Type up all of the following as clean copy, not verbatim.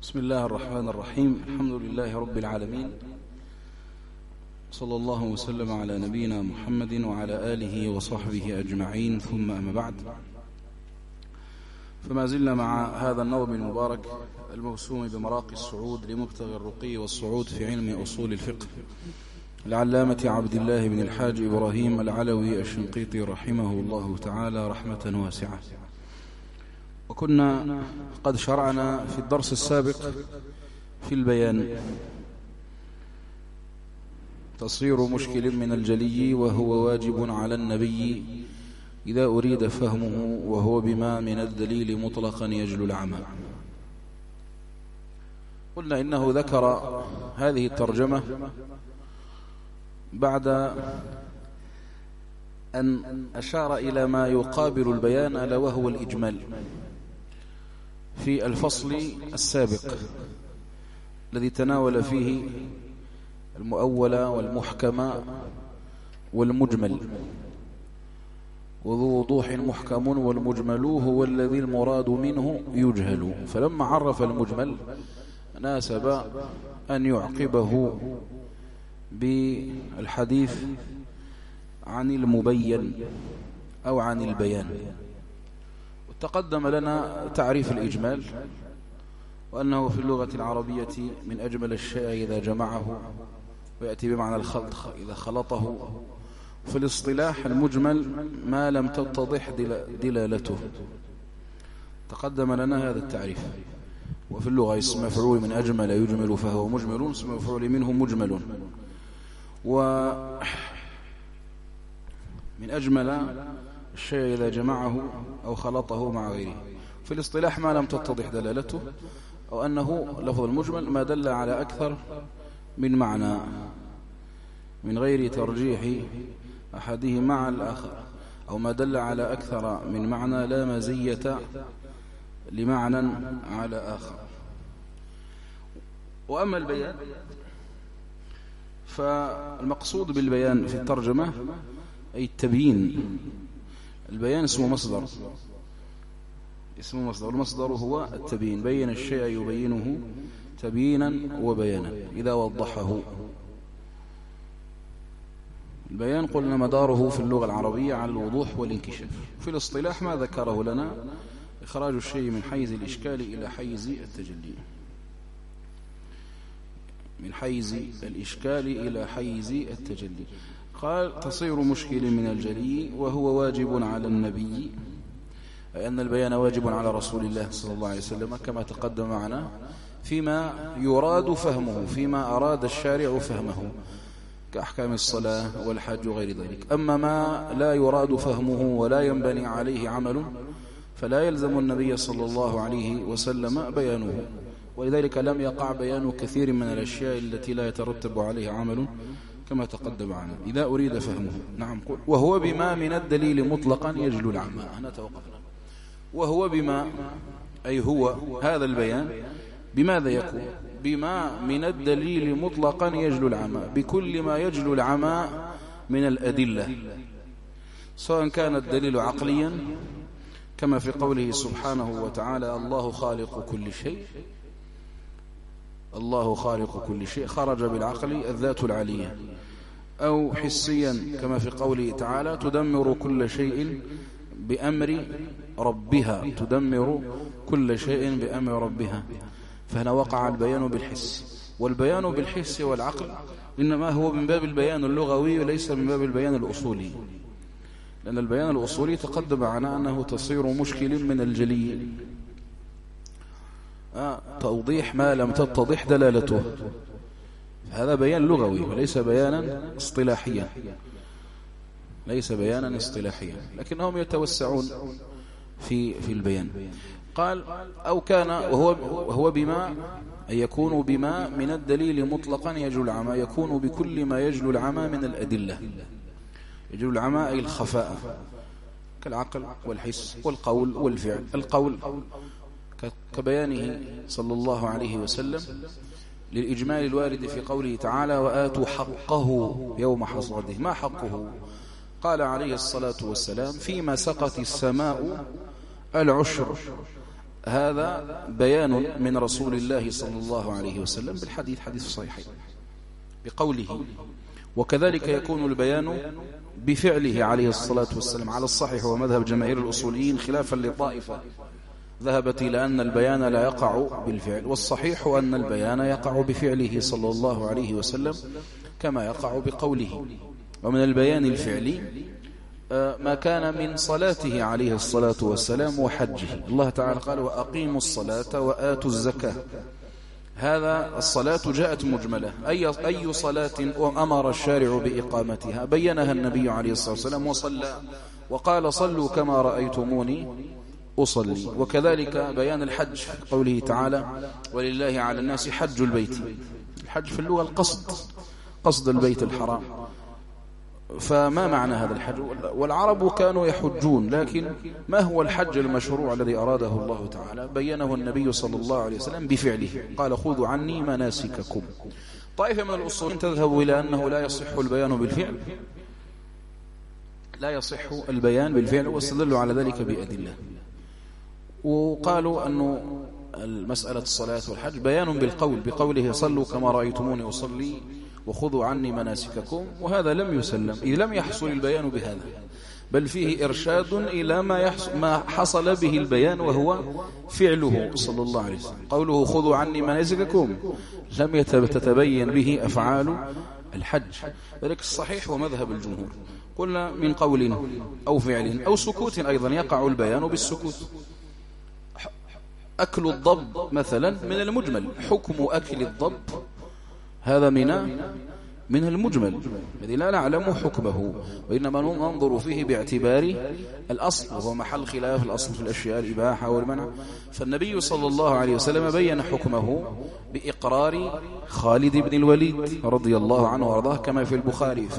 بسم الله الرحمن الرحيم. الحمد لله رب العالمين، صلى الله وسلم على نبينا محمد وعلى آله وصحبه أجمعين، ثم أما بعد، فما زلنا مع هذا النظم المبارك الموسوم بمراقي الصعود لمبتغي الرقي والصعود في علم أصول الفقه العلامة عبد الله بن الحاج إبراهيم العلوي الشنقيطي رحمه الله تعالى رحمة واسعة. وكنا قد شرعنا في الدرس السابق في البيان تصير مشكل من الجلي، وهو واجب على النبي إذا أريد فهمه، وهو بما من الدليل مطلقا يجلو العمى. قلنا إنه ذكر هذه الترجمة بعد أن أشار إلى ما يقابل البيان، ألا وهو الإجمال، في الفصل السابق الذي تناول فيه المؤول والمحكم والمجمل. وذو وضوح محكم والمجمل هو الذي المراد منه يجهل. فلما عرف المجمل ناسب أن يعقبه بالحديث عن المبين أو عن البيان. وتقدم لنا تعريف الإجمال، وأنه في اللغة العربية من أجمل الشيء إذا جمعه، ويأتي بمعنى الخلط إذا خلطه. في الاصطلاح المجمل ما لم تتضح دلالته. تقدم لنا هذا التعريف. وفي اللغة اسم مفعول من أجمل يجمل فهو مجمل، اسم مفعول منه مجمل. ومن أجمل الشيء إذا جمعه أو خلطه مع غيره. في الاصطلاح ما لم تتضح دلالته، أو أنه لفظ المجمل ما دل على أكثر من معنى من غير ترجيح أحدهما مع الآخر، أو ما دل على أكثر من معنى لا مزية لمعنى على آخر. وأما البيان فالمقصود بالبيان في الترجمة أي التبيين. البيان اسمه مصدر، والمصدر هو التبيين. بين الشيء يبينه تبيينا وبيانا إذا وضحه. البيان قلنا مداره في اللغة العربية على الوضوح والانكشاف. في الاصطلاح ما ذكره لنا إخراج الشيء من حيز الإشكال إلى حيز التجلي، من حيز الإشكال إلى حيز التجلي. قال تصير مشكل من الجلي، وهو واجب على النبي، أي أن البيان واجب على رسول الله صلى الله عليه وسلم كما تقدم معنا، فيما يراد فهمه، فيما أراد الشارع فهمه، كأحكام الصلاة والحج وغير ذلك. أما ما لا يراد فهمه ولا ينبني عليه عمل فلا يلزم النبي صلى الله عليه وسلم بيانه. ولذلك لم يقع بيان كثير من الأشياء التي لا يترتب عليها عمل كما تقدم معنا إذا أريد فهمه. نعم. قل وهو بما من الدليل مطلقا يجلو العمى. هنا توقفنا. وهو بما، أي هو هذا البيان بماذا يكون؟ بما من الدليل مطلقا يجلو العمى، بكل ما يجلو العمى من الأدلة، سواء كان الدليل عقليا كما في قوله سبحانه وتعالى الله خالق كل شيء، الله خالق كل شيء، خرج بالعقل الذات العلية، أو حسيا كما في قوله تعالى تدمر كل شيء بأمر ربها، تدمر كل شيء بأمر ربها. فهنا وقع البيان بالحس. والبيان بالحس والعقل إنما هو من باب البيان اللغوي وليس من باب البيان الأصولي، لأن البيان الأصولي تقدم معنا أنه تصير مشكل من الجلي، توضيح ما لم تتضح دلالته. هذا بيان لغوي وليس بيانا اصطلاحيا، ليس بيانا اصطلاحيا، لكنهم يتوسعون في البيان. قال أو كان وهو بما، أي يكون بما من الدليل مطلقا يجلو العمى، يكون بكل ما يجلو العمى من الأدلة. يجلو العمى أي الخفاء، كالعقل والحس والقول والفعل. القول كبيانه صلى الله عليه وسلم للإجمال الوارد في قوله تعالى وآتوا حقه يوم حصاده. ما حقه؟ قال عليه الصلاة والسلام فيما سقت السماء العشر، هذا بيان من رسول الله صلى الله عليه وسلم بالحديث، حديث الصحيحين بقوله. وكذلك يكون البيان بفعله عليه الصلاة والسلام على الصحيح ومذهب جماهير الأصوليين، خلافا لطائفة ذهبت إلى أن البيان لا يقع بالفعل، والصحيح أن البيان يقع بفعله صلى الله عليه وسلم كما يقع بقوله. ومن البيان الفعلي ما كان من صلاته عليه الصلاة والسلام وحجه. الله تعالى قال: وأقيموا الصلاة وآتوا الزكاة. هذا الصلاة جاءت مجملة، أي صلاة أمر الشارع بإقامتها بينها النبي عليه الصلاة والسلام وصلى، وقال: صلوا كما رأيتموني أصلي. وكذلك بيان الحج، قوله تعالى: ولله على الناس حج البيت. الحج في اللغة القصد، قصد البيت الحرام. فما معنى هذا الحج؟ والعرب كانوا يحجون، لكن ما هو الحج المشروع الذي أراده الله تعالى؟ بينه النبي صلى الله عليه وسلم بفعله، قال: خذوا عني مناسككم. طائفة من الأصوليين تذهب إلى أنه لا يصح البيان بالفعل، لا يصح البيان بالفعل، واستدلوا على ذلك بأدلة، وقالوا أنه المسألة الصلاة والحج بيان بالقول، بقوله: صلوا كما رأيتموني أصلي وخذوا عني مناسككم. وهذا لم يسلم إذ لم يحصل البيان بهذا، بل فيه إرشاد إلى ما حصل به البيان وهو فعله صلى الله عليه وسلم. قوله: خذوا عني مناسككم لم تتبين به أفعال الحج. ذلك الصحيح ومذهب الجمهور، قلنا من قول أو فعل أو سكوت أيضا يقع البيان بالسكوت. أكل الضب مثلا من المجمل، حكم أكل الضب هذا من المجمل الذي لا نعلم حكمه، وإنما ننظر فيه باعتبار الأصل، وهو محل خلاف الأصل في الأشياء الإباحة والمنع. فالنبي صلى الله عليه وسلم بين حكمه بإقرار خالد بن الوليد رضي الله عنه وارضاه كما في البخاري: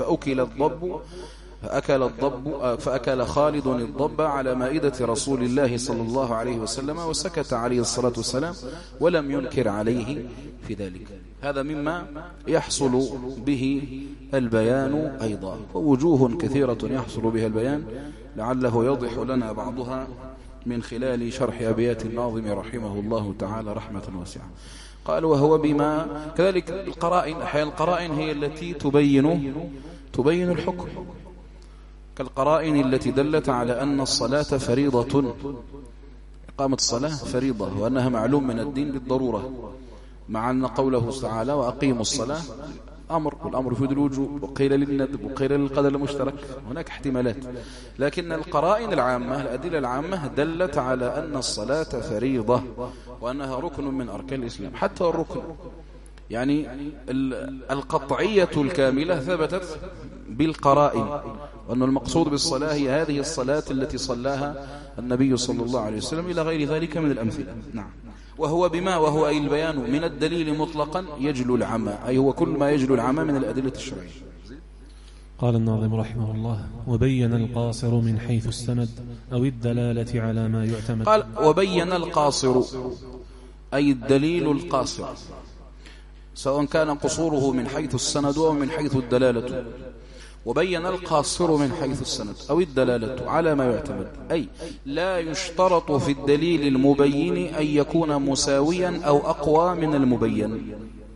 فأكل خالد الضب على مائدة رسول الله صلى الله عليه وسلم، وسكت عليه الصلاة والسلام ولم ينكر عليه في ذلك. هذا مما يحصل به البيان أيضا، ووجوه كثيرة يحصل بها البيان لعله يوضح لنا بعضها من خلال شرح أبيات الناظم رحمه الله تعالى رحمة واسعة. قال: وهو بما كذلك القرائن، أحيانا القرائن هي التي تبين الحكم، كالقرائن التي دلت على أن الصلاة فريضة، إقامة الصلاة فريضة، وأنها معلوم من الدين بالضرورة، مع أن قوله تعالى: وأقيموا الصلاة أمر، والأمر يفيد الوجوب، وقيل للندب، وقيل للقدر المشترك، هناك احتمالات. لكن القرائن العامة، الأدلة العامة دلت على أن الصلاة فريضة وأنها ركن من أركان الإسلام. حتى الركن يعني القطعية الكاملة ثبتت بالقرائن، وأن المقصود بالصلاة هي هذه الصلاة التي صلاها النبي صلى الله عليه وسلم، إلى غير ذلك من الأمثلة. نعم. وهو أي البيان من الدليل مطلقا يجلو العمى، أي هو كل ما يجلو العمى من الأدلة الشرعية. قال الناظم رحمه الله: وبين القاصر من حيث السند أو الدلالة على ما يعتمد. قال: وبين القاصر أي الدليل القاصر، سواء كان قصوره من حيث السند أو من حيث الدلالة. وبين القاصر من حيث السند أو الدلالة على ما يعتمد، أي لا يشترط في الدليل المبين أن يكون مساويا أو أقوى من المبين.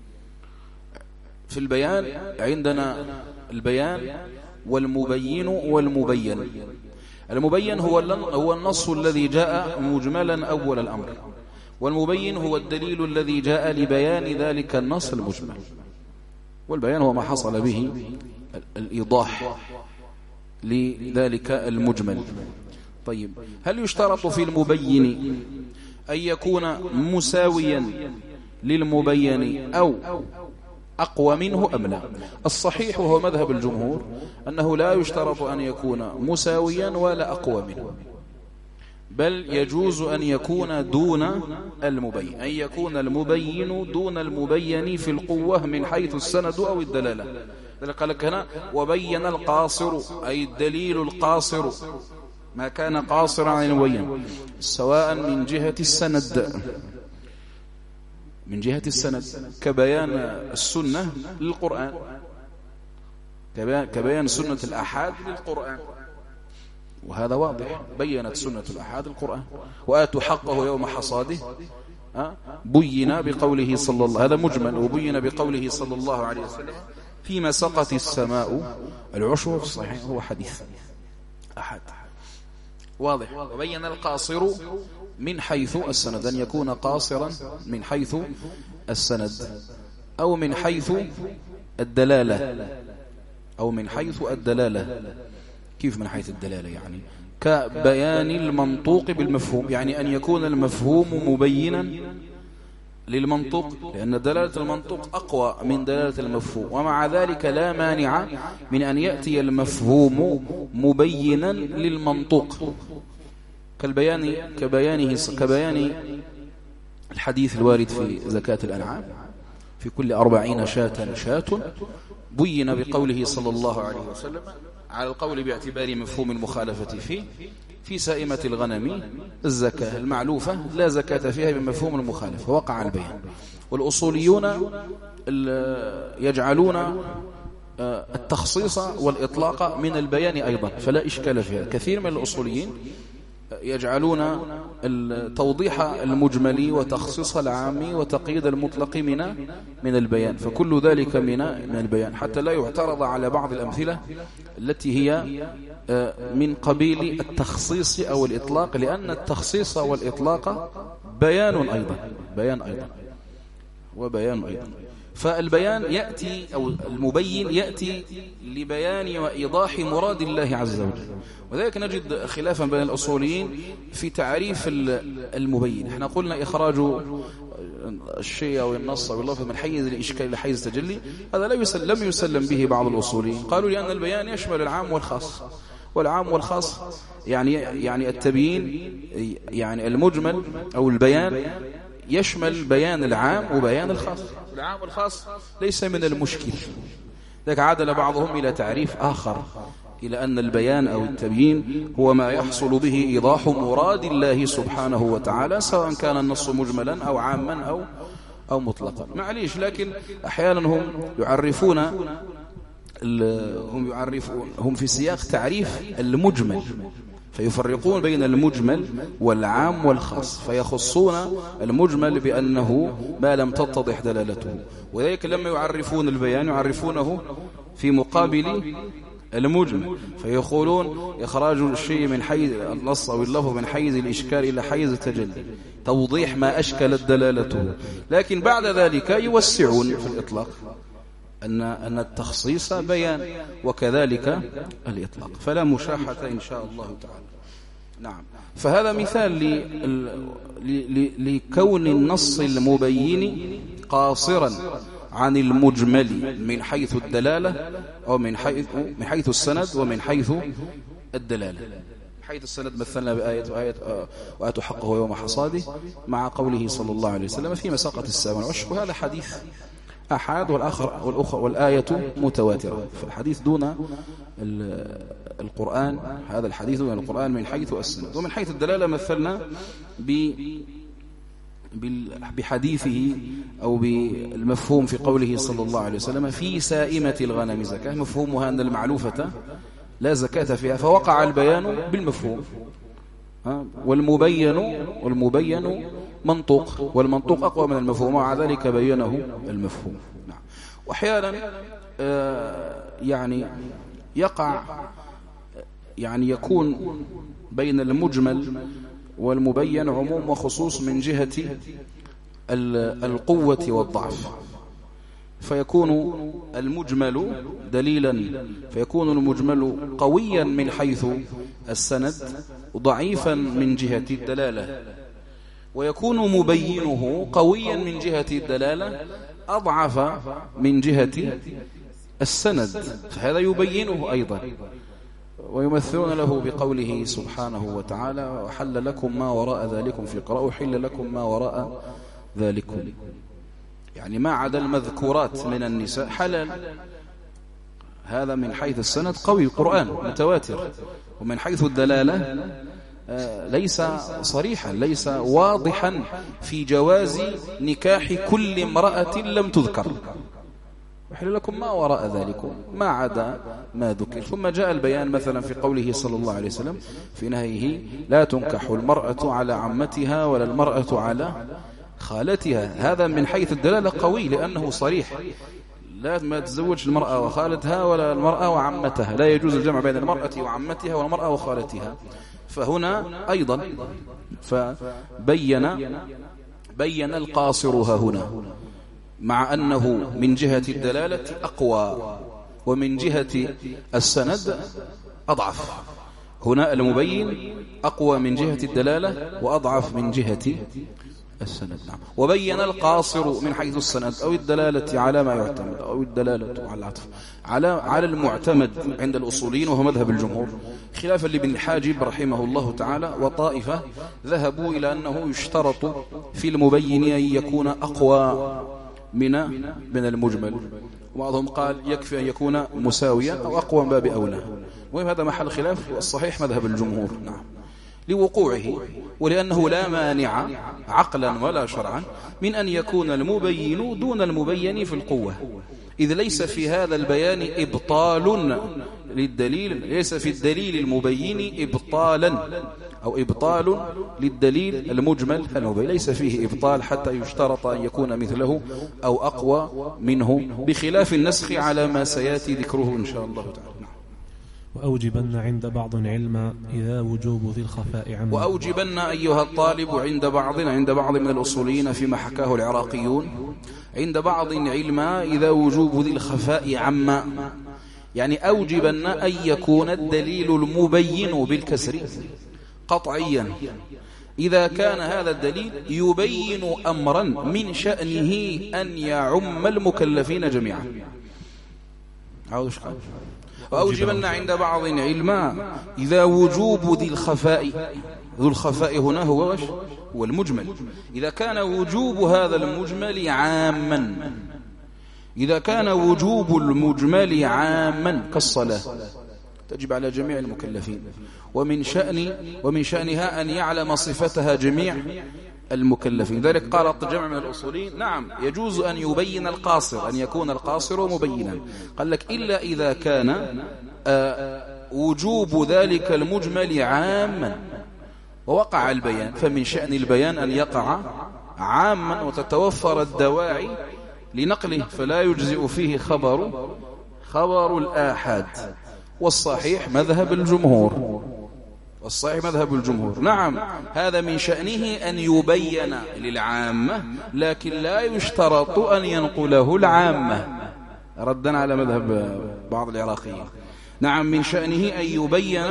في البيان عندنا البيان والمبين والمبين. المبين هو النص الذي جاء مجملا أول الأمر، والمبين هو الدليل الذي جاء لبيان ذلك النص المجمل. والبيان هو ما حصل به الإيضاح لذلك المجمل. طيب، هل يشترط في المبين أن يكون مساويا للمبين أو أقوى منه أم لا؟ الصحيح وهو مذهب الجمهور أنه لا يشترط أن يكون مساويا ولا أقوى منه، بل يجوز أن يكون دون المبين، أن يكون المبين دون المبين في القوة من حيث السند أو الدلالة. قال لك هنا: وبين القاصر أي الدليل القاصر ما كان قاصرا عن المبين، سواء من جهة السند كبيان السنة للقرآن، كبيان سنة الأحاد للقرآن، وهذا واضح، بيّنت سنة الأحاد القرآن. وآتوا حقه يوم حصاده بيّن بقوله صلى الله، هذا مجمل، وبيّن بقوله صلى الله عليه وسلم فيما سقت السماء العشر. صحيح، هو حديث أحد واضح. وبين القاصر من حيث السند، أن يكون قاصرا من حيث السند أو من حيث الدلالة، أو من حيث الدلالة. كيف من حيث الدلالة؟ يعني كبيان المنطوق بالمفهوم، يعني أن يكون المفهوم مبينا للمنطوق، لأن دلالة المنطوق أقوى من دلالة المفهوم، ومع ذلك لا مانع من أن يأتي المفهوم مبينا للمنطوق، كبيان الحديث الوارد في زكاة الأنعام: في كل 40 شاة بين بقوله صلى الله عليه وسلم على القول باعتبار مفهوم المخالفة في سائمة الغنم الزكاة المعلوفة لا زكاة فيها بمفهوم المخالفة، وقع البيان. والأصوليون يجعلون التخصيص والإطلاق من البيان أيضا، فلا إشكال فيها. كثير من الأصوليين يجعلون توضيح المجمل وتخصيص العام وتقييد المطلق من البيان، فكل ذلك من البيان، حتى لا يعترض على بعض الأمثلة التي هي من قبيل التخصيص أو الإطلاق، لأن التخصيص والإطلاق بيان أيضا وبيان أيضا. فالبيان يأتي، أو المبين يأتي لبيان وإيضاح مراد الله عز وجل. وذلك نجد خلافا بين الأصوليين في تعريف المبين. احنا قلنا إخراج الشيء أو النص أو اللفظ من حيز الإشكال إلى حيز التجلي، هذا لم يسلم به بعض الأصوليين. قالوا لأن البيان يشمل العام والخاص، والعام والخاص يعني التبيين، يعني المجمل أو البيان يشمل بيان العام وبيان الخاص. العام والخاص ليس من المشكل. ذلك عادل بعضهم إلى تعريف آخر، إلى أن البيان أو التبيين هو ما يحصل به إيضاح مراد الله سبحانه وتعالى، سواء كان النص مجملا أو عاما أو مطلقا. معليش، لكن أحيانا هم في سياق تعريف المجمل، فيفرقون بين المجمل والعام والخاص، فيخصون المجمل بأنه ما لم تتضح دلالته. وذلك لما يعرفون البيان يعرفونه في مقابل المجمل، فيقولون إخراج الشيء من حيز النص أو اللفظ من حيز الإشكال إلى حيز التجلي، توضيح ما أشكلت دلالته. لكن بعد ذلك يوسعون في الإطلاق أن التخصيص بيان، وكذلك الإطلاق، فلا مشاحة إن شاء الله تعالى. نعم. فهذا مثال لكون النص المبين قاصرا عن المجمل من حيث الدلالة، أو من حيث السند ومن حيث الدلالة. حيث السند مثلنا بآية وآتوا حقه يوم حصاده، مع قوله صلى الله عليه وسلم في مساقة السماء والعشر، وهذا حديث أحد، والآية متواترة. فالحديث دون القرآن، هذا الحديث دون القرآن من حيث السند. ومن حيث الدلالة مثلنا بحديثه أو بالمفهوم في قوله صلى الله عليه وسلم في سائمة الغنم زكاة، مفهومها أن المعلوفة لا زكاة فيها، فوقع البيان بالمفهوم. والمبين منطوق، والمنطوق أقوى من المفهوم، ومع ذلك بينه المفهوم. نعم. وأحيانا يعني يقع، يعني يكون بين المجمل والمبين عموم وخصوص من جهة القوة والضعف، فيكون المجمل دليلا، فيكون المجمل قويا من حيث السند ضعيفا من جهة الدلالة، ويكون مبينه قويا من جهة الدلالة أضعف من جهة السند، فهذا يبينه أيضا. ويمثلون له بقوله سبحانه وتعالى وحل لكم ما وراء ذلكم، في قراءة حل لكم ما وراء ذلكم، يعني ما عدا المذكورات من النساء حلال. هذا من حيث السند قوي، القرآن متواتر. ومن حيث الدلالة ليس صريحا، ليس واضحا في جواز نكاح كل امرأة لم تذكر. يحل لكم ما وراء ذلك ما عدا ما ذكر. ثم جاء البيان مثلا في قوله صلى الله عليه وسلم في نهيه لا تنكح المرأة على عمتها ولا المرأة على خالتها. هذا من حيث الدلالة قوي لأنه صريح، لا ما تزوج المرأة وخالتها ولا المرأة وعمتها، لا يجوز الجمع بين المرأة وعمتها والمرأة وخالتها. فهنا أيضا بين القاصر هنا مع أنه من جهة الدلالة أقوى ومن جهة السند أضعف. هنا المبين أقوى من جهة الدلالة وأضعف من جهة السند. نعم. وبين القاصر من حيث السند أو الدلالة على ما يعتمد أو الدلالة على العطف على المعتمد عند الأصوليين وهو مذهب الجمهور، خلافا لابن الحاجب رحمه الله تعالى وطائفة ذهبوا إلى أنه يشترط في المبين أن يكون أقوى من المجمل، وبعضهم قال يكفي أن يكون مساويا أو أقوى من باب أولى. وهم هذا محل خلاف، والصحيح مذهب الجمهور. نعم. لوقوعه ولأنه لا مانع عقلا ولا شرعا من أن يكون المبين دون المبين في القوة، إذ ليس في هذا البيان إبطال للدليل، ليس في الدليل المبين إبطالا أو إبطال للدليل المجمل المبين، ليس فيه إبطال حتى يشترط أن يكون مثله أو أقوى منه، بخلاف النسخ على ما سيأتي ذكره إن شاء الله تعالى. وأوجبن عند بعض علما إذا وجوب ذي الخفاء عما. وأوجبن أيها الطالب عند بعض من الأصوليين فيما حكاه العراقيون عند بعض علما إذا وجوب ذي الخفاء عما، يعني أوجبن أن يكون الدليل المبين بالكسر قطعيا إذا كان هذا الدليل يبين أمرا من شأنه أن يعم المكلفين جميعا. وأوجبن عند بعض علما إذا وجوب ذي الخفاء، ذو الخفاء هنا هو المجمل، إذا كان وجوب هذا المجمل عاما، إذا كان وجوب المجمل عاما كالصلاة تجب على جميع المكلفين، ومن شأنها أن يعلم صفتها جميع المكلفين. ذلك قال جمع من الأصولين نعم يجوز أن يبين القاصر، أن يكون القاصر مبينا، قال لك إلا إذا كان وجوب ذلك المجمل عاما ووقع البيان، فمن شأن البيان أن يقع عاما وتتوفر الدواعي لنقله، فلا يجزئ فيه خبر الآحاد. والصحيح مذهب الجمهور، نعم هذا من شأنه أن يبين للعامة، لكن لا يشترط أن ينقله العامة، ردا على مذهب بعض العراقيين. نعم من شأنه أن يبين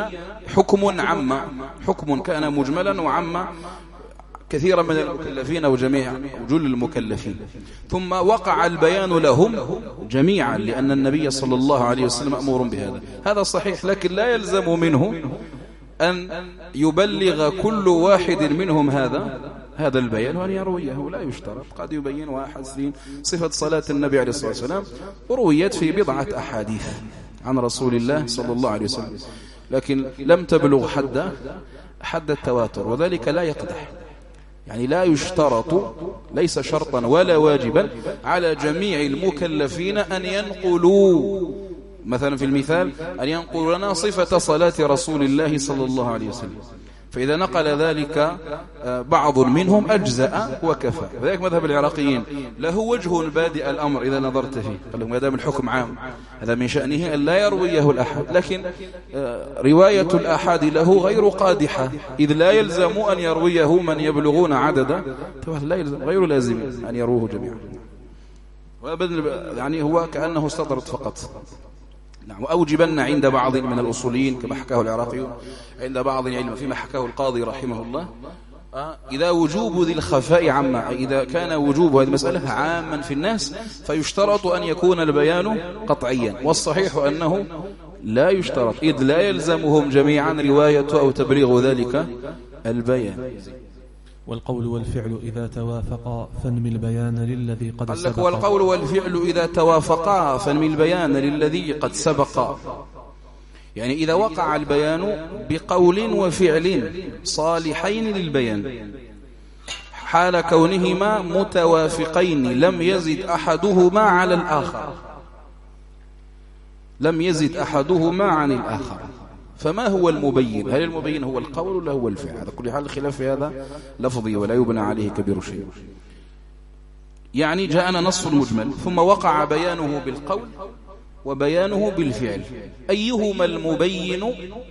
حكم كان مجملا وعم كثيرا من المكلفين وجميع جل المكلفين، ثم وقع البيان لهم جميعا لأن النبي صلى الله عليه وسلم أمور بهذا، هذا صحيح، لكن لا يلزم منه أن يبلغ كل واحد منهم هذا البيان وأن يرويه، لا يشترط، قد يبين واحد صفة صلاة النبي عليه الصلاة والسلام ورويت في بضعة أحاديث عن رسول الله صلى الله عليه وسلم، لكن لم تبلغ حد التواتر، وذلك لا يقدح، يعني لا يشترط، ليس شرطا ولا واجبا على جميع المكلفين أن ينقلوا، مثلا في المثال أن ينقل لنا صفة صلاة رسول الله صلى الله عليه وسلم، فإذا نقل ذلك بعض منهم أجزأ وكفى. فذلك مذهب العراقيين له وجه بادئ الأمر إذا نظرت فيه، قال لهم ما دام الحكم عام هذا من شأنه أن لا يرويه الأحد، لكن رواية الأحد له غير قادحة، إذ لا يلزم أن يرويه من يبلغون عددا، غير لازم أن يروه جميعا، يعني هو كأنه استطرد فقط. نعم. وأوجبن عند بعض من الأصوليين كما حكاه العراقيون عند بعض العلم فيما حكاه القاضي رحمه الله إذا وجوب ذي الخفاء عما، إذا كان وجوب هذه المسألة عاما في الناس فيشترط أن يكون البيان قطعيا، والصحيح أنه لا يشترط، إذ لا يلزمهم جميعا رواية أو تبليغ ذلك البيان. والقول والفعل إذا توافقا فانمي البيان للذي قد سبق. والقول والفعل إذا توافقا فانمي البيان للذي قد سبق، يعني إذا وقع البيان بقول وفعل صالحين للبيان حال كونهما متوافقين لم يزد أحدهما على الآخر، لم يزد أحدهما عن الآخر. فما هو المبين؟ هل المبين هو القول ولا هو الفعل؟ هذا كل حال الخلاف في هذا لفظي ولا يبنى عليه كبير شيء. يعني جاءنا نص المجمل ثم وقع بيانه بالقول وبيانه بالفعل، أيهما المبين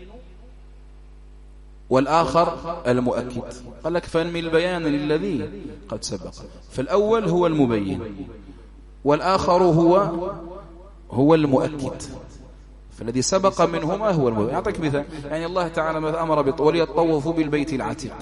والآخر المؤكد؟ قال لك فانمي البيان للذي قد سبق، فالأول هو المبين والآخر هو المؤكد، فالذي سبق منهما هو المبين. أعطيك مثال، يعني الله تعالى ماذا أمر وليطوفوا بالبيت العتيق،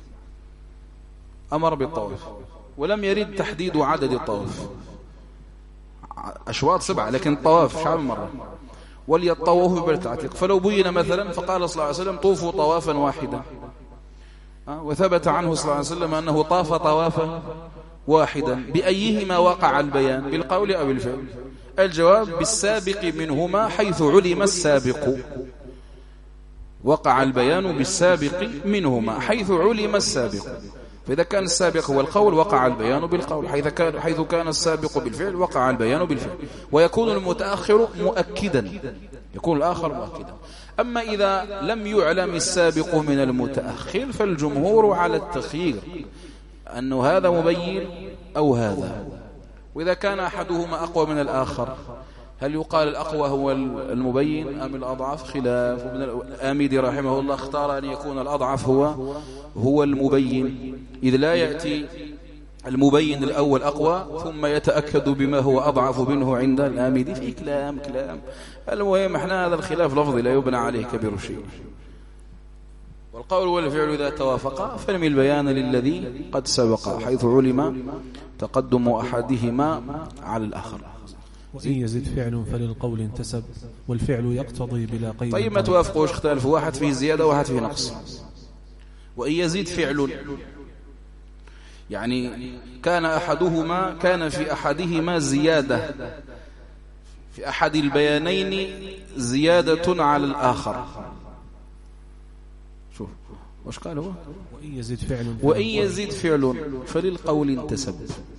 أمر بالطواف ولم يرد تحديد عدد الطواف، أشواط 7 لكن طواف شعب مرة، وليطوفوا بالبيت العتيق. فلو بين مثلا فقال صلى الله عليه وسلم طوفوا طوافا واحدا، وثبت عنه صلى الله عليه وسلم أنه طاف طوافا واحدا، بأيهما وقع البيان؟ بالقول أو بالفعل؟ الجواب بالسابق منهما، حيث علم السابق. وقع البيان بالسابق منهما حيث علم السابق، فإذا كان السابق هو القول وقع البيان بالقول، حيث كان السابق بالفعل وقع البيان بالفعل، ويكون المتأخر مؤكدا، يكون الآخر مؤكدا. أما إذا لم يعلم السابق من المتأخر فالجمهور على التخيير، أنه هذا مبين أو هذا. وإذا كان أحدهما أقوى من الآخر هل يقال الأقوى هو المبين أم الأضعف؟ خلاف. وابن الآمدي رحمه الله اختار أن يكون الأضعف هو المبين، إذ لا يأتي المبين الأول أقوى ثم يتأكد بما هو أضعف منه عند الآمدي. في كلام المهم احنا هذا الخلاف لفظي لا يبنى عليه كبير شيء. والقول والفعل إذا توافقا فنمي البيان للذي قد سبق، حيث علم تقدم أحدهما على الآخر. وإن يزد فعل فللقول انتسب، والفعل يقتضي بلا قيد. طيب ما توافقوش، اختلف، واحد فيه زيادة وواحد فيه نقص. وإن يزيد فعل يعني كان في أحدهما زيادة، في أحد البيانين زيادة على الآخر. شوف وش قال هو؟ وإن يزيد فعل فللقول انتسب.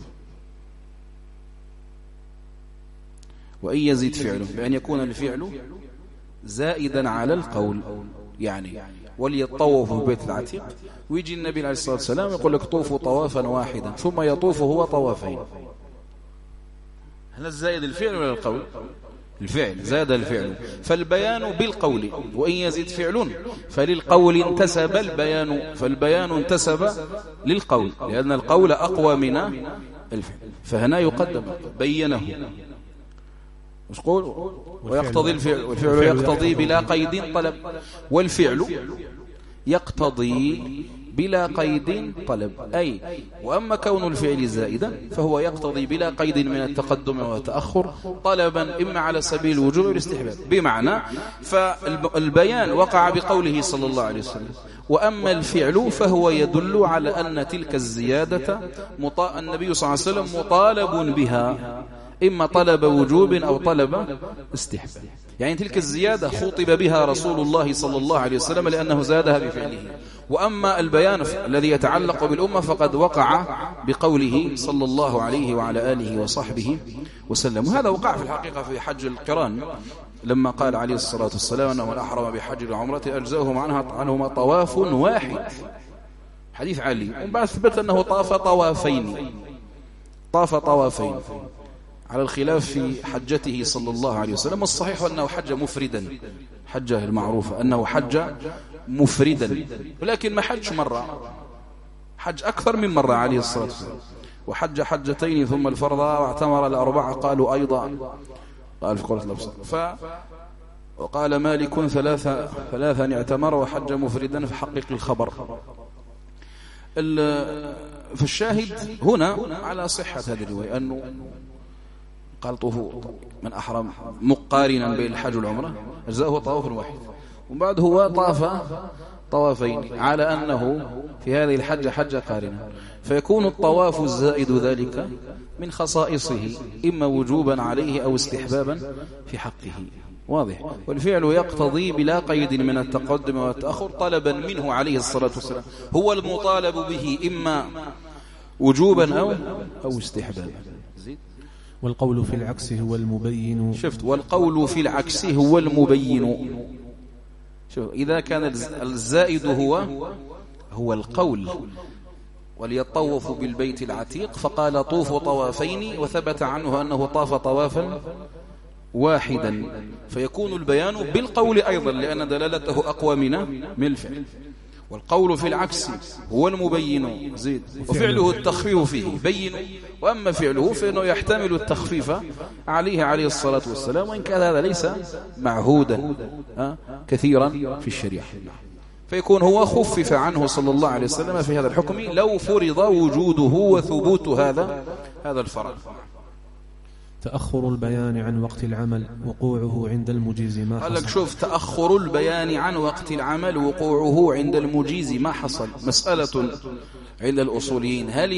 وإن يزيد فعل بأن يكون الفعل زائدا على القول، يعني وليطوفوا ببيت العتيق، ويجي النبي عليه الصلاة والسلام يقول لك طوفوا طوافا واحدا ثم يطوف هو طوافين. هل الزائد الفعل ولا القول؟ الفعل، زاد الفعل، فالبيان بالقول. وإن يزيد فعل فللقول انتسب البيان، فالبيان انتسب للقول لأن القول أقوى من الفعل، فهنا يقدم بينه. مش قول ويقتضي الفعل، والفعل يقتضي بلا قيد طلب، والفعل يقتضي بلا قيد طلب، أي وأما كون الفعل زائدا فهو يقتضي بلا قيد من التقدم والتأخر طلبا إما على سبيل الوجوب والاستحباب. بمعنى فالبيان وقع بقوله صلى الله عليه وسلم، وأما الفعل فهو يدل على أن تلك الزيادة النبي صلى الله عليه وسلم مطالب بها، إما طلب وجوب أو طلب استحباب. يعني تلك الزيادة خطب بها رسول الله صلى الله عليه وسلم لأنه زادها بفعله. وأما البيان الذي يتعلق بالأمة فقد وقع بقوله صلى الله عليه وعلى آله وصحبه وسلم. وهذا وقع في الحقيقة في حج القران، لما قال عليه الصلاة والسلام أنه من أحرم بحج العمرة أجزاهم عنهما طواف واحد، حديث علي. وبعد ثبت أنه طاف طوافين على الخلاف في حجته صلى الله عليه وسلم. والصحيح أنه حج مفردا، حجه المعروفة أنه حج مفردا، ولكن ما حج مرة، حج أكثر من مرة عليه الصلاة والسلام، وحج حجتين ثم الفرض واعتمر الأربعة. قالوا أيضا، قال في قولة الأبصار، وقال مالك ثلاثا اعتمر وحج مفردا فحقق الخبر. فالشاهد هنا على صحة هذه الرواية أنه قال طوفوا من أحرم مقارنا بين الحج والعمرة أجزاؤه طواف واحد، وبعد هو طاف طوافين على أنه في هذه الحجة حجة قارنة، فيكون الطواف الزائد ذلك من خصائصه إما وجوبا عليه أو استحبابا في حقه. واضح. والفعل يقتضي بلا قيد من التقدم والتأخر طلبا منه عليه الصلاة والسلام، هو المطالب به إما وجوبا أو استحبابا. والقول في العكس هو المبين. شفت، والقول في العكس هو المبين. شوف، إذا كان الزائد هو القول وليطوفوا بالبيت العتيق، فقال طوفوا طوافين، وثبت عنه أنه طاف طوافا واحدا، فيكون البيان بالقول أيضا لأن دلالته أقوى من الفعل. والقول في العكس هو المبين زيد، وفعله التخفيف فيه بين، وأما فعله فإنه يحتمل التخفيف عليه الصلاة والسلام، وإن كان هذا ليس معهودا كثيرا في الشريعة، فيكون هو خفف عنه صلى الله عليه وسلم في هذا الحكم لو فرض وجوده وثبوت هذا الفرع. تأخر البيان عن وقت العمل وقوعه عند المجيز ما حصل. قال لك شوف، تأخر البيان عن وقت العمل وقوعه عند المجيز ما حصل. مسألة عند الأصوليين، هل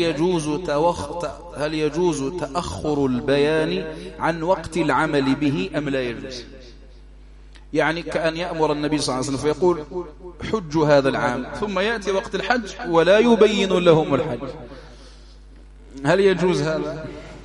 يجوز تأخر البيان عن وقت العمل به أم لا يجوز؟ يعني كأن يأمر النبي صلى الله عليه وسلم فيقول حج هذا العام، ثم يأتي وقت الحج ولا يبين لهم الحج. هل يجوز هذا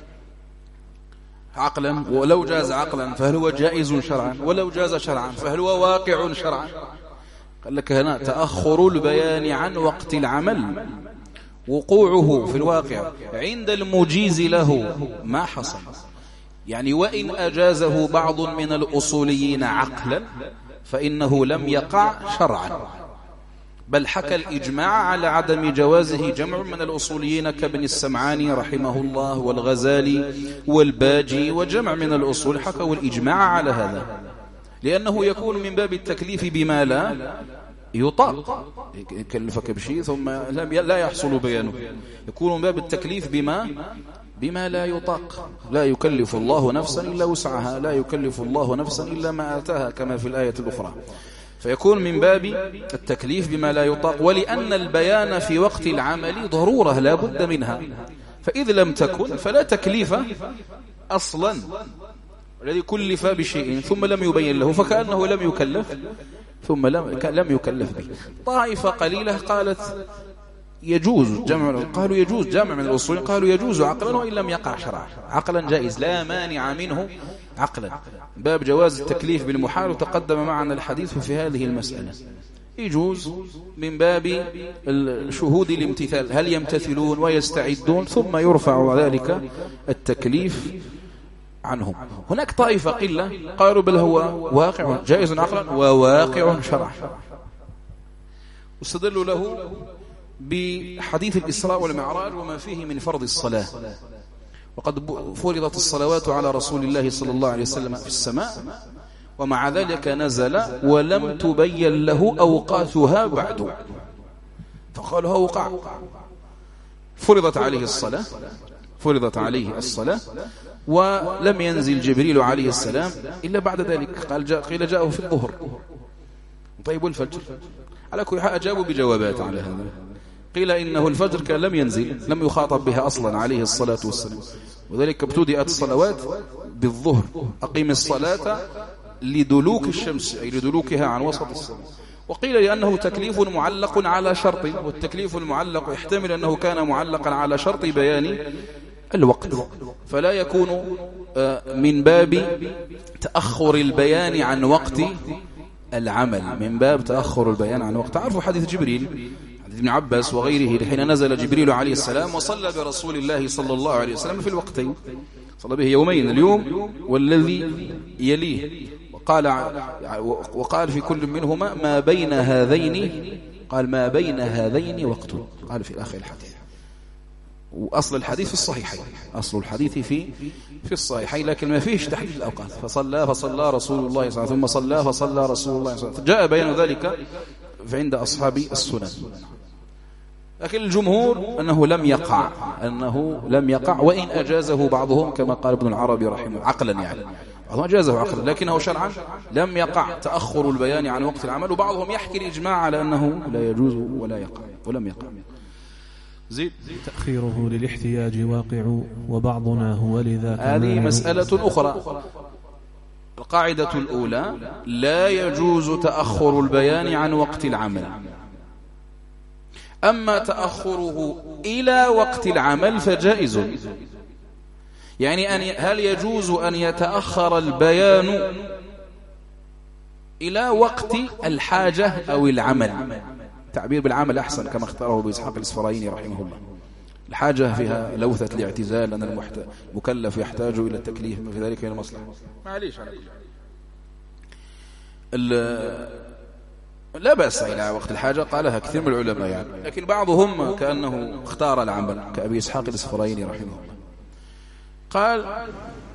عقلا؟ ولو جاز عقلا فهل هو جائز شرعا؟ ولو جاز شرعا فهل هو واقع شرعا؟ قال لك هنا تأخر البيان عن وقت العمل وقوعه في الواقع عند المجيز له ما حصل. يعني وإن أجازه بعض من الأصوليين عقلا فإنه لم يقع شرعا، بل حكى الإجماع على عدم جوازه جمع من الأصوليين كابن السمعاني رحمه الله والغزالي والباجي وجمع من الأصول حكوا الإجماع على هذا، لأنه يكون من باب التكليف بما لا يطاق، يكلفك بشيء ثم لا يحصل بيانه، يكون من باب التكليف بما لا يطاق. لا يكلف الله نفسا إلا وسعها، لا يكلف الله نفسا إلا ما آتاها كما في الآية الأخرى، فيكون من باب التكليف بما لا يطاق. ولأن البيان في وقت العمل ضرورة لا بد منها، فإذ لم تكن فلا تكليف أصلا، الذي كلف بشيء ثم لم يبين له فكأنه لم يكلف ثم لم يكلف به. طائفة قليلة قالت يجوز جمع، قالوا يجوز جمع من الأصول، قالوا يجوز عقلا وإن لم يقع شرعا، عقلا جائز لا مانع منه عقلا، باب جواز التكليف بالمحال، وتقدم معنا الحديث في هذه المسألة. يجوز من باب شهود الامتثال، هل يمتثلون ويستعدون ثم يرفع ذلك التكليف عنهم. هناك طائفة قلة قالوا بل هو واقع جائز عقلا وواقع شرعا، واستدلوا له بحديث الإسراء والمعراج وما فيه من فرض الصلاة، وقد فرضت الصلوات على رسول الله صلى الله عليه وسلم في السماء، ومع ذلك نزل ولم تبين له أوقاتها بعد، فقالوا وقع، فرضت عليه الصلاة ولم ينزل جبريل عليه السلام إلا بعد ذلك. قيل جاءه في الظهر. طيب والفجر؟ على كل حال أجابوا بجوابات على هذا. قيل إنه الفجر كان لم ينزل، لم يخاطب بها أصلا عليه الصلاة والسلام، وذلك ابتدأت الصلوات بالظهر، أقيم الصلاة لدلوك الشمس أي لدلوكها عن وسط السماء. وقيل لأنه تكليف معلق على شرط، والتكليف المعلق يحتمل أنه كان معلقا على شرط بيان الوقت، فلا يكون من باب تأخر البيان عن وقت العمل، من باب تأخر البيان عن وقت. تعرفوا حديث جبريل ابن عباس وغيره حين نزل جبريل عليه السلام وصلى برسول الله صلى الله عليه وسلم في الوقتين، صلى به يومين، اليوم والذي يليه، وقال في كل منهما ما بين هذين، قال ما بين هذين وقت، قال في آخر الحديث. وأصل الحديث في الصحيحين، أصل الحديث في الصحيحين، لكن ما فيش تحديد الأوقات. فصلى رسول الله صلى الله عليه وسلم، ثم فصلى رسول الله صلى الله عليه وسلم، جاء بيان ذلك عند أصحاب السنن. لكن الجمهور أنه لم يقع وإن أجازه بعضهم كما قال ابن العربي رحمه عقلا، يعني بعضهم أجازه عقلا لكنه شرعا لم يقع تأخر البيان عن وقت العمل، وبعضهم يحكي الإجماع على أنه لا يجوز ولا يقع ولم يقع. زيد تأخيره للاحتياج واقع، وبعضنا هو لذا. هذه مسألة أخرى. القاعدة الأولى لا يجوز تأخر البيان عن وقت العمل، أما تأخره إلى وقت العمل فجائز، يعني هل يجوز أن يتأخر البيان إلى وقت الحاجة أو العمل؟ تعبير بالعمل أحسن كما اختاره أبو إسحاق الإسفرايني رحمه الله. الحاجة فيها لوثة الاعتزال لأن المكلف يحتاج إلى التكليف في ذلك إلى المصلحة. معليش على لا بأس إلى وقت الحاجة، قالها كثير من العلماء يعني، لكن بعضهم كأنه اختار العمل كأبي إسحاق الإسفرايني رحمه الله. قال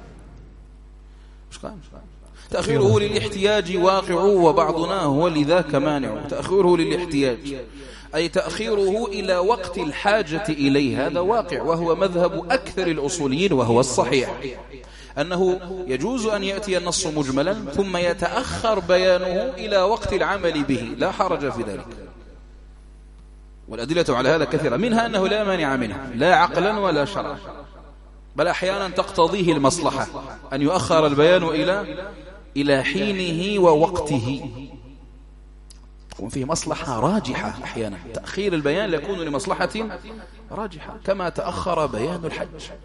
تأخيره للاحتياج واقع وبعضنا هو لذاك مانع. تأخيره للاحتياج أي تأخيره إلى وقت الحاجة إليه، هذا واقع وهو مذهب أكثر الأصوليين وهو الصحيح، أنه يجوز أن يأتي النص مجملا ثم يتأخر بيانه إلى وقت العمل به، لا حرج في ذلك. والأدلة على هذا كثيرة، منها أنه لا مانع منه لا عقلا ولا شرعا، بل أحيانا تقتضيه المصلحة أن يؤخر البيان إلى حينه ووقته، تكون فيه مصلحة راجحة. أحيانا تأخير البيان يكون لمصلحة راجحة، كما تأخر بيان الحج.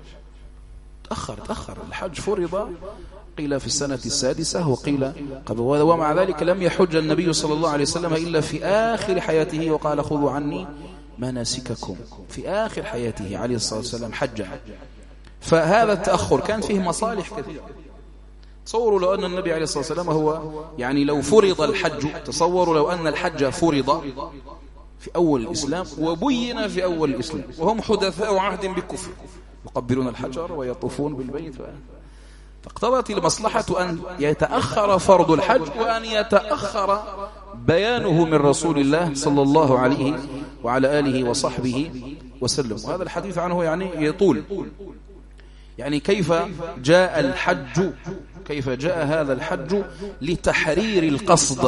تأخر الحج فرض قيل في السنة السادسة وقيل قبل، ومع ذلك لم يحج النبي صلى الله عليه وسلم إلا في آخر حياته، وقال خذوا عني مناسككم، في آخر حياته عليه الصلاة والسلام حج. فهذا التأخر كان فيه مصالح كثيرة. تصوروا لو أن النبي عليه الصلاة والسلام هو يعني لو فرض الحج، تصوروا لو أن الحج فرض في أول الإسلام وبين في أول الإسلام وهم حدثاء عهد بالكفر، يقبلون الحجر ويطوفون بالبيت، فاقتضت المصلحة أن يتأخر فرض الحج وأن يتأخر بيانه من رسول الله صلى الله عليه وعلى آله وصحبه وسلم. وهذا الحديث عنه يعني يطول، يعني كيف جاء الحج، كيف جاء هذا الحج لتحرير القصد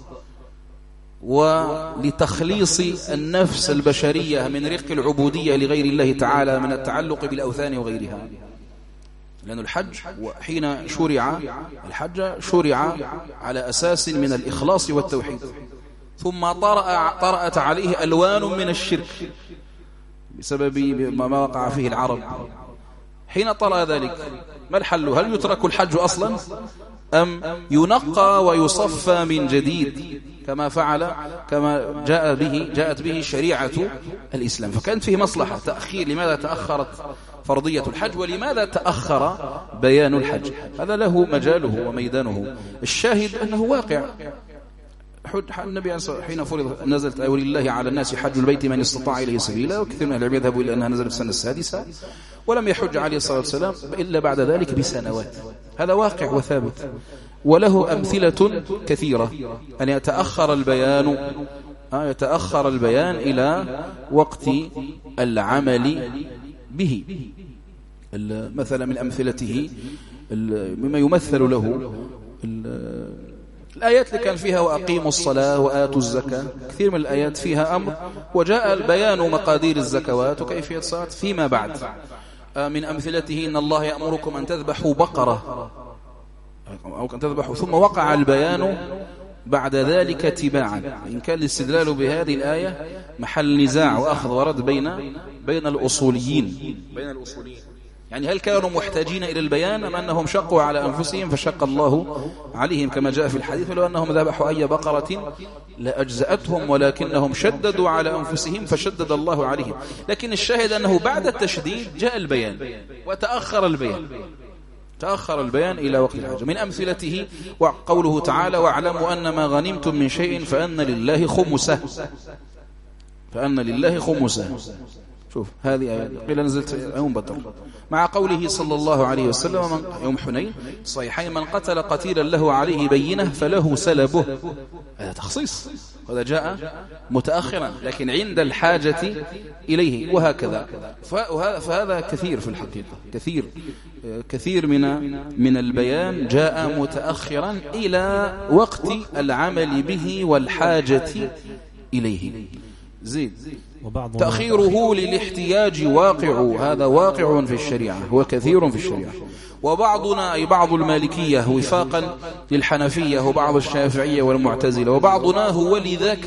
ولتخليص النفس البشرية من رق العبودية لغير الله تعالى من التعلق بالأوثان وغيرها. لأن الحج حين شرع الحج شرع على أساس من الإخلاص والتوحيد، ثم طرأت عليه ألوان من الشرك بسبب ما وقع فيه العرب. حين طرأ ذلك ما الحل؟ هل يترك الحج أصلا أم ينقى ويصفى من جديد كما فعل كما جاءت به شريعة الإسلام؟ فكانت فيه مصلحة تأخير. لماذا تأخرت فرضية الحج ولماذا تأخر بيان الحج؟ هذا له مجاله وميدانه. الشاهد أنه واقع. النبي حين فرض نزلت ولله على الناس حج البيت من استطاع إليه سبيلا، وكثير من أهل العلم يذهبوا إلى أنها نزلت في السنة السادسة، ولم يحج عليه الصلاة والسلام إلا بعد ذلك بسنوات. هذا واقع وثابت، وله أمثلة كثيرة أن يتأخر البيان إلى وقت العمل به. مثلا من أمثلته مما يمثل له الآيات اللي كان فيها وأقيموا الصلاة وآتوا الزكاة، كثير من الآيات فيها أمر وجاء بيان مقادير الزكوات وكيفية الصلاة فيما بعد. من أمثلته إن الله يأمركم أن تذبحوا بقرة أو أن تذبحوا، ثم وقع البيان بعد ذلك تباعا. إن كان الاستدلال بهذه الآية محل نزاع وأخذ ورد بين الأصوليين. يعني هل كانوا محتاجين إلى البيان أم أنهم شقوا على أنفسهم فشق الله عليهم كما جاء في الحديث؟ ولو أنهم ذبحوا أي بقرة لأجزأتهم ولكنهم شددوا على أنفسهم فشدد الله عليهم. لكن الشاهد أنه بعد التشديد جاء البيان وتأخر البيان إلى وقت الحج. من أمثلته وقوله تعالى واعلموا أن ما غنمتم من شيء فأن لله خمسه. شوف هذه آية قيل نزلت يوم بدر، مع قوله صلى الله عليه وسلم يوم حنين صحيحين من قتل قتيلا له عليه بينة فله سلبه. هذا تخصيص، هذا جاء متأخرا لكن عند الحاجة إليه، وهكذا. فهذا كثير في الحقيقة، كثير من البيان جاء متأخرا إلى وقت العمل به والحاجة إليه. زيد تأخيره للاحتياج واقع، هذا واقع في الشريعة، هو كثير في الشريعة. وبعضنا أي بعض المالكية وفاقا للحنفية وبعض الشافعية والمعتزلة، وبعضنا هو لذاك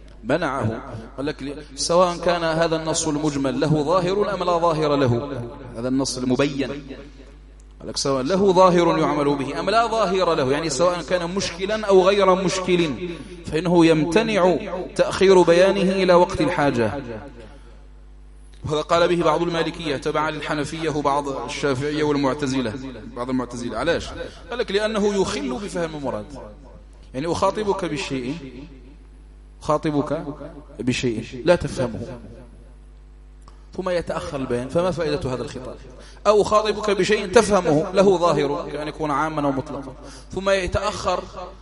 منعه. قال لك سواء كان هذا النص المجمل له ظاهر أم لا ظاهر له، هذا النص المبين. قال لك سواء له ظاهر يعمل به أم لا ظاهر له، يعني سواء كان مشكلا أو غير مشكل، فإنه يمتنع تأخير بيانه إلى وقت الحاجة. وهذا قال به بعض المالكية تبعا للحنفية وبعض الشافعية والمعتزلة. بعض المعتزلة علاش؟ قال لك لأنه يخل بفهم المراد. يعني أخاطبك بشيء لا تفهمه ثم يتأخر البيان، فما فائدة هذا الخطاب؟ أو أخاطبك بشيء تفهمه له ظاهر كأن يكون عاما أو مطلقا ثم يتأخر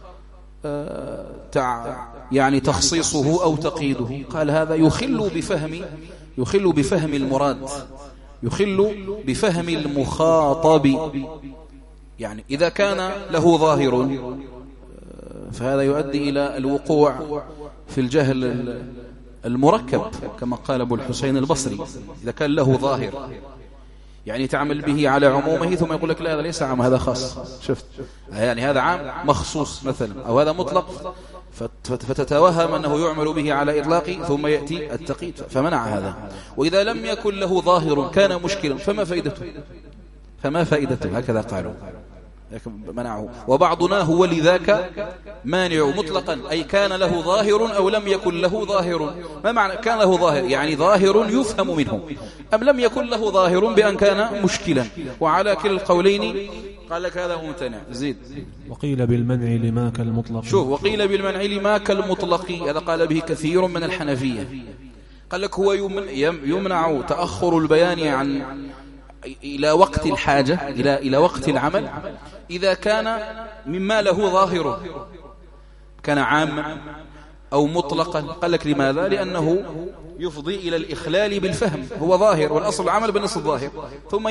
يعني تخصيصه أو تقييده. قال هذا يخل بفهم المراد، يخل بفهم المخاطب. يعني إذا كان له ظاهر فهذا يؤدي إلى الوقوع في الجهل المركب كما قال أبو الحسين البصري. إذا كان له ظاهر يعني تعمل به على عمومه ثم يقول لك لا هذا ليس عام هذا خاص، شفت يعني هذا عام مخصوص مثلا، أو هذا مطلق، فتتوهم أنه يعمل به على إطلاق ثم يأتي التقييد فمنع هذا. وإذا لم يكن له ظاهر كان مشكلا فما فائدته هكذا قالوا منعه. وبعضنا هو لذاك مانع مطلقا، أي كان له ظاهر أو لم يكن له ظاهر. ما معنى كان له ظاهر؟ يعني ظاهر يفهم منه، أم لم يكن له ظاهر بأن كان مشكلا. وعلى كل القولين قال لك هذا ممتنع. زيد. وقيل بالمنع لما كالمطلق. شوف، وقيل بالمنع لما كالمطلق، هذا قال به كثير من الحنفية. قال لك هو يمنع تأخر البيان عن إلى وقت الحاجة إلى وقت العمل إذا كان مما له ظاهر، كان عاما أو مطلقا. قال لك لماذا؟ لأنه يفضي إلى الإخلال بالفهم، هو ظاهر والأصل العمل بالنص الظاهر، ثم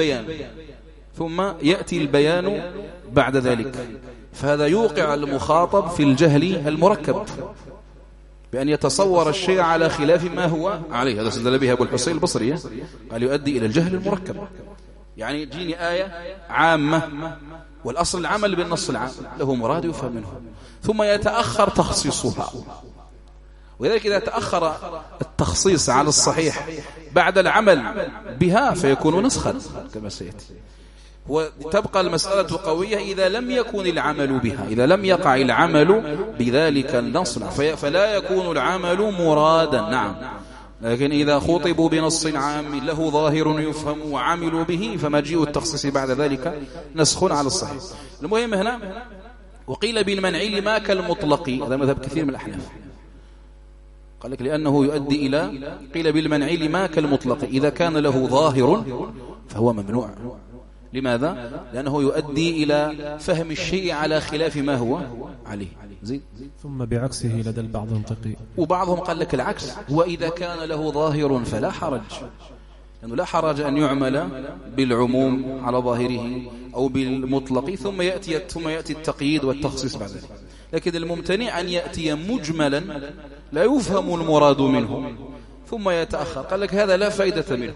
يأتي البيان بعد ذلك، فهذا يوقع المخاطب في الجهل المركب بأن يتصور الشيء على خلاف ما هو عليه. هذا استدل به أبو الحسين البصري، قال يؤدي إلى الجهل المركب. يعني تجيني آية عامة والأصل العمل بالنص العام، له مراد يفهم منه، ثم يتأخر تخصيصها. ولذلك إذا تأخر التخصيص على الصحيح بعد العمل بها فيكون نسخا كما سيأتي. وتبقى المسألة قوية إذا لم يكن العمل بها، إذا لم يقع العمل بذلك النص فلا يكون العمل مرادا. نعم، لكن إذا خطبوا بنص عام له ظاهر يفهم وعملوا به فمجيء التخصيص بعد ذلك نسخ على الصحيح. المهم هنا وقيل بالمنع لما كالمطلق، هذا مذهب كثير من الأحناف. قال لك لأنه يؤدي إلى قيل بالمنع لما كالمطلق، إذا كان له ظاهر فهو ممنوع. لماذا؟ لأنه يؤدي إلى فهم الشيء على خلاف ما هو عليه. زين. ثم بعكسه لدى البعض انتقي. وبعضهم قال لك العكس، وإذا كان له ظاهر فلا حرج، لأنه لا حرج أن يعمل بالعموم على ظاهره أو بالمطلق ثم يأتي التقييد والتخصيص بعد ذلك. لكن الممتنع أن يأتي مجملا لا يفهم المراد منه ثم يتأخر. قال لك هذا لا فائدة منه.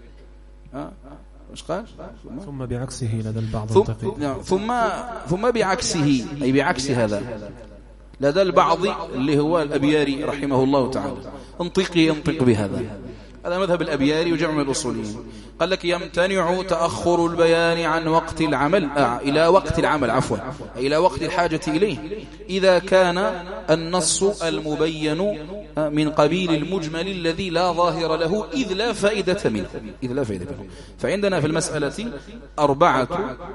مش قال؟ ثم بعكسه لدى البعض انتقي. ثم بعكسه، أي بعكس هذا لدى البعض اللي هو الأبياري رحمه الله تعالى. انطق بهذا. هذا مذهب الأبياري وجمع الأصوليين. قال لك يمتنع تأخر البيان عن وقت العمل إلى وقت العمل إلى وقت الحاجة إليه إذا كان النص المبين من قبيل المجمل الذي لا ظاهر له إذ لا فائدة منه. فعندنا في المسألة أربعة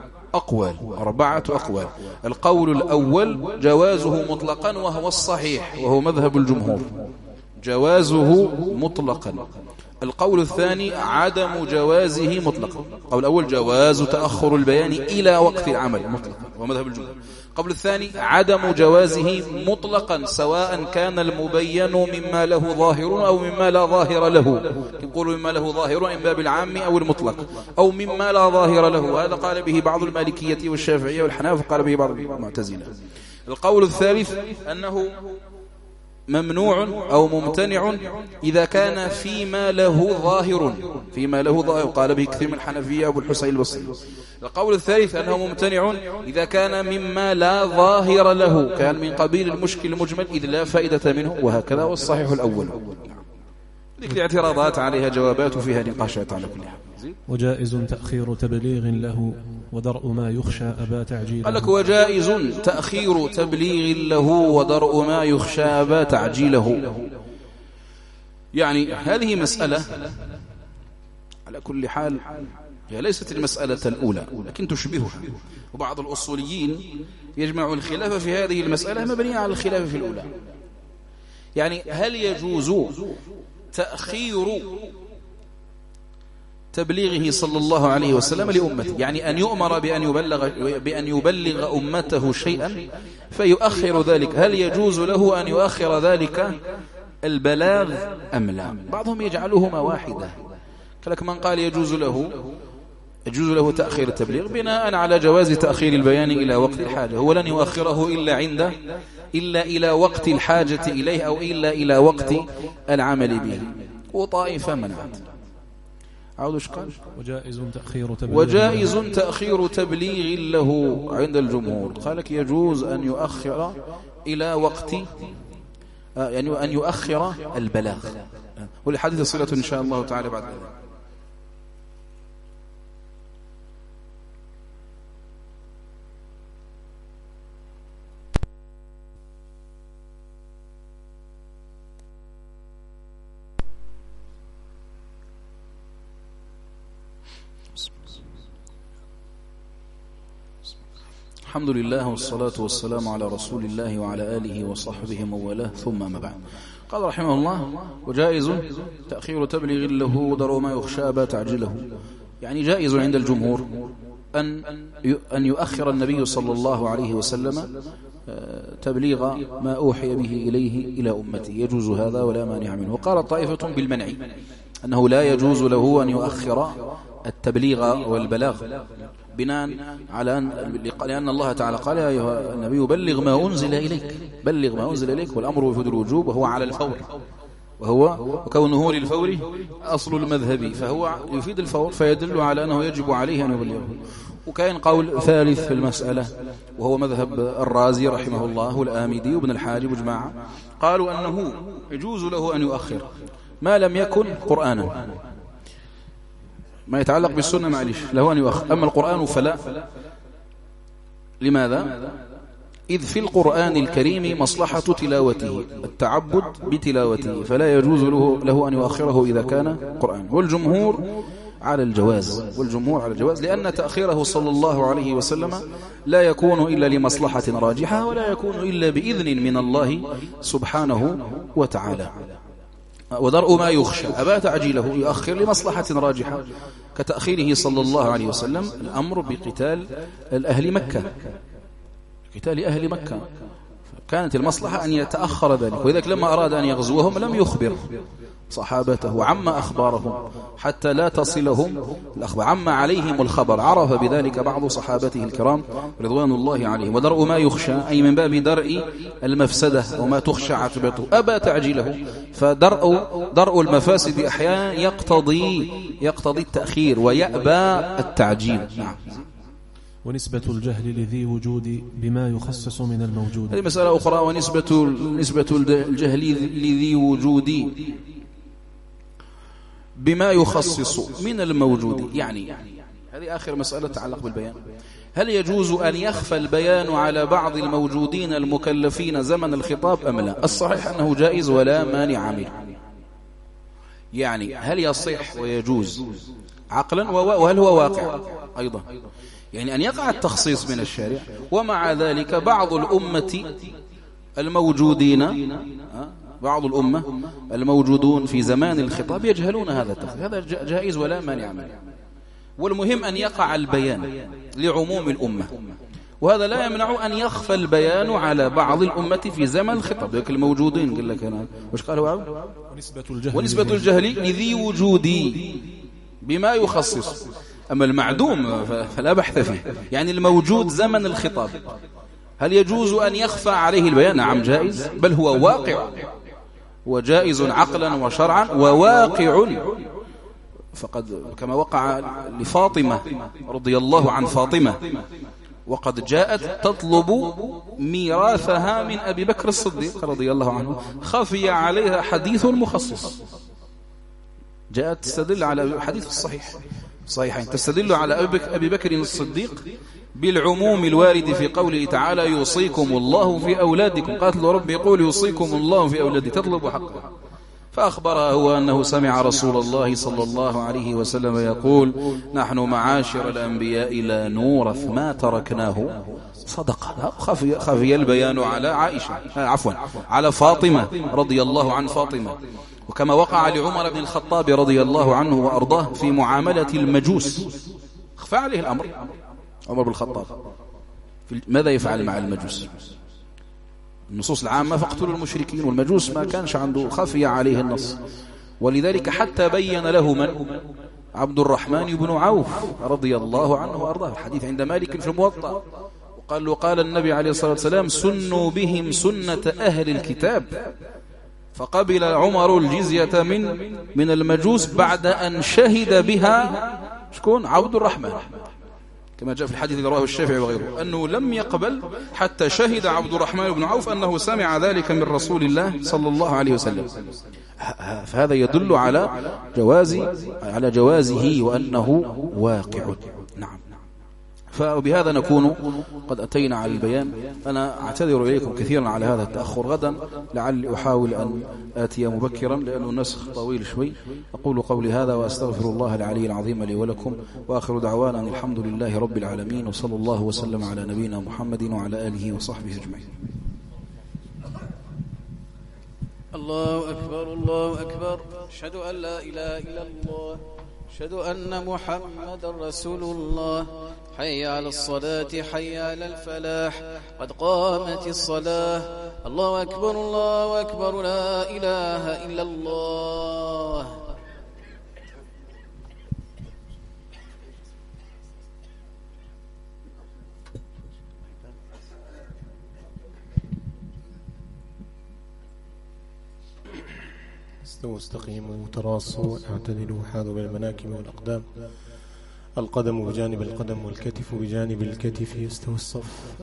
أقوال. القول الأول جوازه مطلقا وهو الصحيح وهو مذهب الجمهور، جوازه مطلقا. القول الثاني عدم جوازه مطلقا. القول الأول جواز تأخر البيان إلى وقت العمل مطلقا ومذهب الجمهور. القول الثاني عدم جوازه مطلقا سواء كان المبين مما له ظاهر أو مما لا ظاهر له. يقول مما له ظاهر إن باب العام أو المطلق، أو مما لا ظاهر له. هذا قال به بعض المالكية والشافعية والحنابلة، وقال به بعض المعتزلة. القول الثالث أنه ممنوع أو ممتنع إذا كان فيما له ظاهر، قال به كثير من الحنفية أبو الحسين البصري. القول الثالث أنه ممتنع إذا كان مما لا ظاهر له، كان من قبيل المشكل المجمل إذ لا فائدة منه، وهكذا. والصحيح الأول. ذلك الاعتراضات عليها جوابات وفيها نقاشات على كل حال. وجائز تأخير تبليغ له ودرء ما يخشى أبا تعجيله. قال لك وجائز تأخير تبليغ له ودرء ما يخشى أبا تعجيله. يعني هذه مسألة على كل حال هي ليست المسألة الأولى لكن تشبهها، وبعض الأصوليين يجمع الخلاف في هذه المسألة مبنية على الخلاف في الأولى. يعني هل يجوز تأخير تبليغه صلى الله عليه وسلم لأمته، يعني أن يؤمر بأن يبلغ أمته شيئا فيؤخر ذلك، هل يجوز له أن يؤخر ذلك البلاغ أم لا؟ بعضهم يجعلهما واحدة، لك من قال يجوز له تأخير التبليغ بناء على جواز تأخير البيان إلى وقت الحاجة، هو لن يؤخره إلا إلى وقت الحاجة إليه أو إلا إلى وقت العمل به، وطائفة منعت. عودوا قال وجائز تأخير تبليغ له عند الجمهور، قال لك يجوز أن يؤخر إلى وقت يعني أن يؤخر البلاغ، والحديث صلة إن شاء الله تعالى بعد ذلك. الحمد لله والصلاة والسلام على رسول الله وعلى آله وصحبه وموالاه، ثم ما بعد. قال رحمه الله وجائز تأخير تبليغ له ودرء ما يخشى أبا تعجله، يعني جائز عند الجمهور أن يؤخر النبي صلى الله عليه وسلم تبليغ ما أوحي به إليه إلى أمته، يجوز هذا ولا مانع منه. وقال طائفة بالمنع، أنه لا يجوز له أن يؤخر التبليغ والبلاغ بناء على لأن الله تعالى قال يا أيها النبي بلغ ما أنزل إليك، والأمر يفيد الوجوب وهو على الفور، وكونه للفور أصل المذهب، فهو يفيد الفور فيدل على أنه يجب عليه أن يبلغه. وكان قول ثالث في المسألة وهو مذهب الرازي رحمه الله والآمدي وابن الحاجب وجماعة، قالوا أنه يجوز له أن يؤخر ما لم يكن قرآنا، ما يتعلق بالسنة معلش له أن يؤخر، أما القرآن فلا. لماذا؟ إذ في القرآن الكريم مصلحة تلاوته، التعبد بتلاوته، فلا يجوز له أن يؤخره إذا كان قرآن. والجمهور على الجواز، لأن تأخيره صلى الله عليه وسلم لا يكون إلا لمصلحة راجحة، ولا يكون إلا بإذن من الله سبحانه وتعالى. ودرء ما يخشى أبا تعجيله، يؤخر لمصلحة راجحة كتأخيره صلى الله عليه وسلم الأمر بقتال أهل مكة، قتال أهل مكة، كانت المصلحة أن يتأخر ذلك، وإذا لما أراد أن يغزوهم لم يخبر صحابته عما أخبارهم حتى لا تصلهم الأخبار، عما عليهم الخبر، عرف بذلك بعض صحابته الكرام رضوان الله عليهم. ودرء ما يخشى أي من باب درء المفسدة وما تخشى عاقبته أبا تعجيله، فدرء المفاسد أحيانا يقتضي التأخير ويأبى التعجيل. نعم. ونسبة الجهل لذي وجود بما يخصص من الموجود، هذه مسألة أخرى. ونسبة الجهل لذي وجود بما يخصص من الموجود، يعني هذه آخر مسألة تتعلق بالبيان. هل يجوز أن يخفى البيان على بعض الموجودين المكلفين زمن الخطاب أم لا؟ الصحيح أنه جائز ولا مانع منه. يعني هل يصح ويجوز عقلا، وهل هو واقع أيضا؟ يعني أن يقع التخصيص من الشارع ومع ذلك بعض الأمة الموجودون في زمان الخطاب يجهلون هذا التخصيص، هذا جائز ولا مانع منه. والمهم أن يقع البيان لعموم الأمة، وهذا لا يمنع أن يخفى البيان على بعض الأمة في زمن الخطاب، لكن الموجودين قال لك أنا وش قالوا ونسبة الجهل لذي وجودي بما يخصص، أما المعدوم فلا بحث فيه. يعني الموجود زمن الخطاب هل يجوز أن يخفى عليه البيان؟ نعم جائز، بل هو واقع وجائز عقلا وشرعا وواقع، فقد كما وقع لفاطمة رضي الله عن فاطمة، وقد جاءت تطلب ميراثها من أبي بكر الصديق رضي الله عنه، خفي عليها حديث مخصص، جاءت تستدل على الحديث الصحيح صحيحين تستدل على أبي بكر الصديق بالعموم الوارد في قوله تعالى يوصيكم الله في أولادكم. قالت له رب يقول يوصيكم الله في أولادك تطلب حقه، فأخبرها هو أنه سمع رسول الله صلى الله عليه وسلم يقول نحن معاشر الأنبياء لا نورث ما تركناه صدقة. خفي البيان على عائشة على فاطمة رضي الله عن فاطمة، وكما وقع لعمر بن الخطاب رضي الله عنه وأرضاه في معاملة المجوس، خفى عليه الأمر عمر بن الخطاب ماذا يفعل مع المجوس؟ النصوص العامة فاقتلوا المشركين، والمجوس ما كانش عنده، خفي عليه النص، ولذلك حتى بين له من عبد الرحمن بن عوف رضي الله عنه وأرضاه، الحديث عند مالك في الموطأ، وقال النبي عليه الصلاة والسلام سنوا بهم سنة أهل الكتاب، فقبل عمر الجزية من المجوس بعد أن شهد بها شكون؟ عبد الرحمن، كما جاء في الحديث الذي رواه الشافعي وغيره أنه لم يقبل حتى شهد عبد الرحمن بن عوف أنه سمع ذلك من رسول الله صلى الله عليه وسلم. فهذا يدل على جوازه وأنه واقع. نعم. فبهذا نكون قد أتينا على البيان. أنا أعتذر إليكم كثيرا على هذا التأخر، غدا لعلي أحاول أن آتي مبكرا لأنه النسخ طويل شوي. أقول قولي هذا وأستغفر الله العلي العظيم لي ولكم، وآخر دعوانا أن الحمد لله رب العالمين، وصلى الله وسلم على نبينا محمد وعلى آله وصحبه أجمعين. الله أكبر الله أكبر، أشهد أن لا إله إلا الله، أشهد أن محمد رسول الله، حي على الصلاة حي على الفلاح، قد قامت الصلاة، الله أكبر الله أكبر، لا إله إلا الله. استووا استقيموا تراصوا اعتدلوا حاذوا بالمناكب والأقدام، القدم بجانب القدم والكتف بجانب الكتف، يستوي الصف.